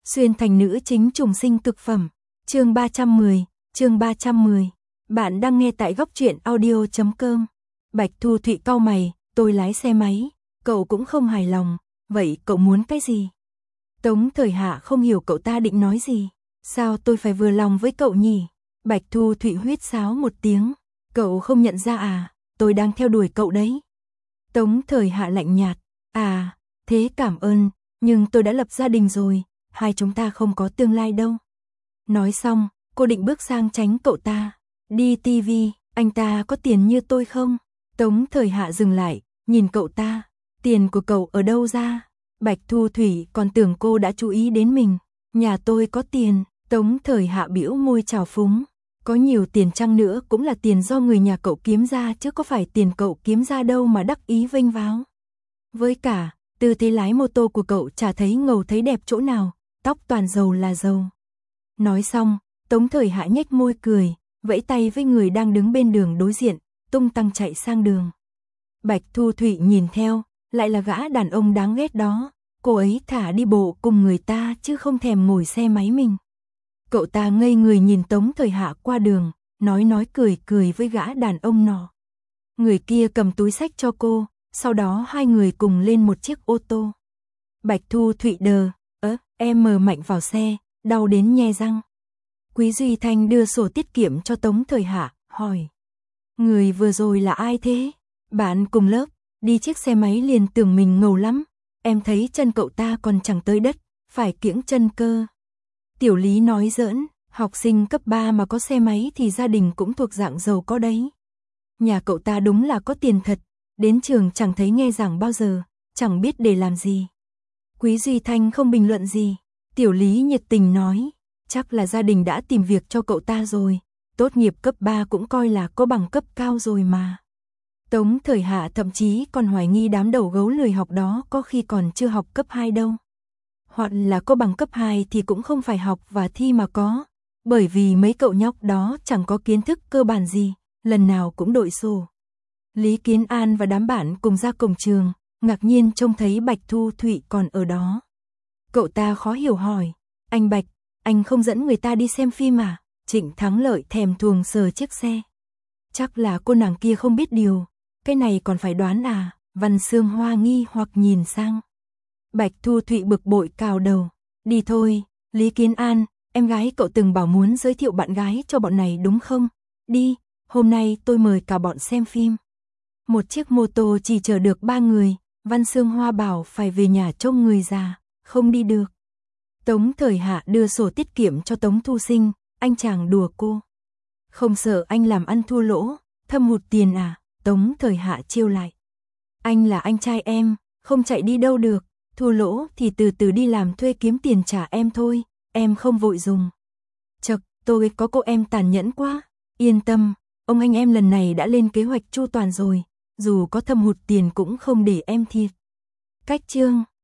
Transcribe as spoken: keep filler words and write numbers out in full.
Xuyên thành nữ chính trùng sinh cực phẩm. Chương ba trăm mười, chương ba trăm mười. Bạn đang nghe tại góc truyện audio chấm com. Bạch Thu Thụy cau mày, tôi lái xe máy, cậu cũng không hài lòng, vậy cậu muốn cái gì? Tống Thời Hạ không hiểu cậu ta định nói gì. Sao tôi phải vừa lòng với cậu nhỉ? Bạch Thu Thụy huýt sáo một tiếng, cậu không nhận ra à, tôi đang theo đuổi cậu đấy. Tống Thời Hạ lạnh nhạt, à, thế cảm ơn, nhưng tôi đã lập gia đình rồi, hai chúng ta không có tương lai đâu. Nói xong, cô định bước sang tránh cậu ta. Đi ti vi, anh ta có tiền như tôi không? Tống Thời Hạ dừng lại, nhìn cậu ta. Tiền của cậu ở đâu ra? Bạch Thu Thủy còn tưởng cô đã chú ý đến mình. Nhà tôi có tiền. Tống Thời Hạ bĩu môi trào phúng. Có nhiều tiền chăng nữa cũng là tiền do người nhà cậu kiếm ra chứ có phải tiền cậu kiếm ra đâu mà đắc ý vênh váo. Với cả, tư thế lái mô tô của cậu chả thấy ngầu thấy đẹp chỗ nào, tóc toàn dầu là dầu. Nói xong, Tống Thời Hạ nhếch môi cười, vẫy tay với người đang đứng bên đường đối diện, tung tăng chạy sang đường. Bạch Thu Thủy nhìn theo, lại là gã đàn ông đáng ghét đó, cô ấy thả đi bộ cùng người ta chứ không thèm ngồi xe máy mình. Cậu ta ngây người nhìn Tống Thời Hạ qua đường, nói nói cười cười với gã đàn ông nọ. Người kia cầm túi xách cho cô, sau đó hai người cùng lên một chiếc ô tô. Bạch Thu Thụy đờ, ớ, em mờ mạnh vào xe, đau đến nhe răng. Quý Duy Thanh đưa sổ tiết kiệm cho Tống Thời Hạ, hỏi. Người vừa rồi là ai thế? Bạn cùng lớp, đi chiếc xe máy liền tưởng mình ngầu lắm. Em thấy chân cậu ta còn chẳng tới đất, phải kiễng chân cơ. Tiểu Lý nói giỡn, học sinh cấp ba mà có xe máy thì gia đình cũng thuộc dạng giàu có đấy. Nhà cậu ta đúng là có tiền thật, đến trường chẳng thấy nghe giảng bao giờ, chẳng biết để làm gì. Quý Duy Thanh không bình luận gì, Tiểu Lý nhiệt tình nói, chắc là gia đình đã tìm việc cho cậu ta rồi, tốt nghiệp cấp ba cũng coi là có bằng cấp cao rồi mà. Tống Thời Hạ thậm chí còn hoài nghi đám đầu gấu lười học đó có khi còn chưa học cấp hai đâu. Hoặc là có bằng cấp hai thì cũng không phải học và thi mà có, bởi vì mấy cậu nhóc đó chẳng có kiến thức cơ bản gì, lần nào cũng đội sổ. Lý Kiến An và đám bạn cùng ra cổng trường, ngạc nhiên trông thấy Bạch Thu Thụy còn ở đó. Cậu ta khó hiểu hỏi, anh Bạch, anh không dẫn người ta đi xem phim à? Trịnh Thắng Lợi thèm thuồng sờ chiếc xe. Chắc là cô nàng kia không biết điều, cái này còn phải đoán à? Văn Sương Hoa nghi hoặc nhìn sang. Bạch Thu Thụy bực bội cào đầu, đi thôi, Lý Kiến An, em gái cậu từng bảo muốn giới thiệu bạn gái cho bọn này đúng không? Đi, hôm nay tôi mời cả bọn xem phim. Một chiếc mô tô chỉ chở được ba người, Văn Sương Hoa bảo phải về nhà trông người già, không đi được. Tống Thời Hạ đưa sổ tiết kiệm cho Tống Thu Sinh, anh chàng đùa cô. Không sợ anh làm ăn thua lỗ, thâm hụt tiền à? Tống Thời Hạ trêu lại. Anh là anh trai em, không chạy đi đâu được, thua lỗ thì từ từ đi làm thuê kiếm tiền trả em thôi, em không vội dùng. Chật, tôi có cô em tàn nhẫn quá, yên tâm, ông anh em lần này đã lên kế hoạch chu toàn rồi, dù có thâm hụt tiền cũng không để em thiệt. Cách chương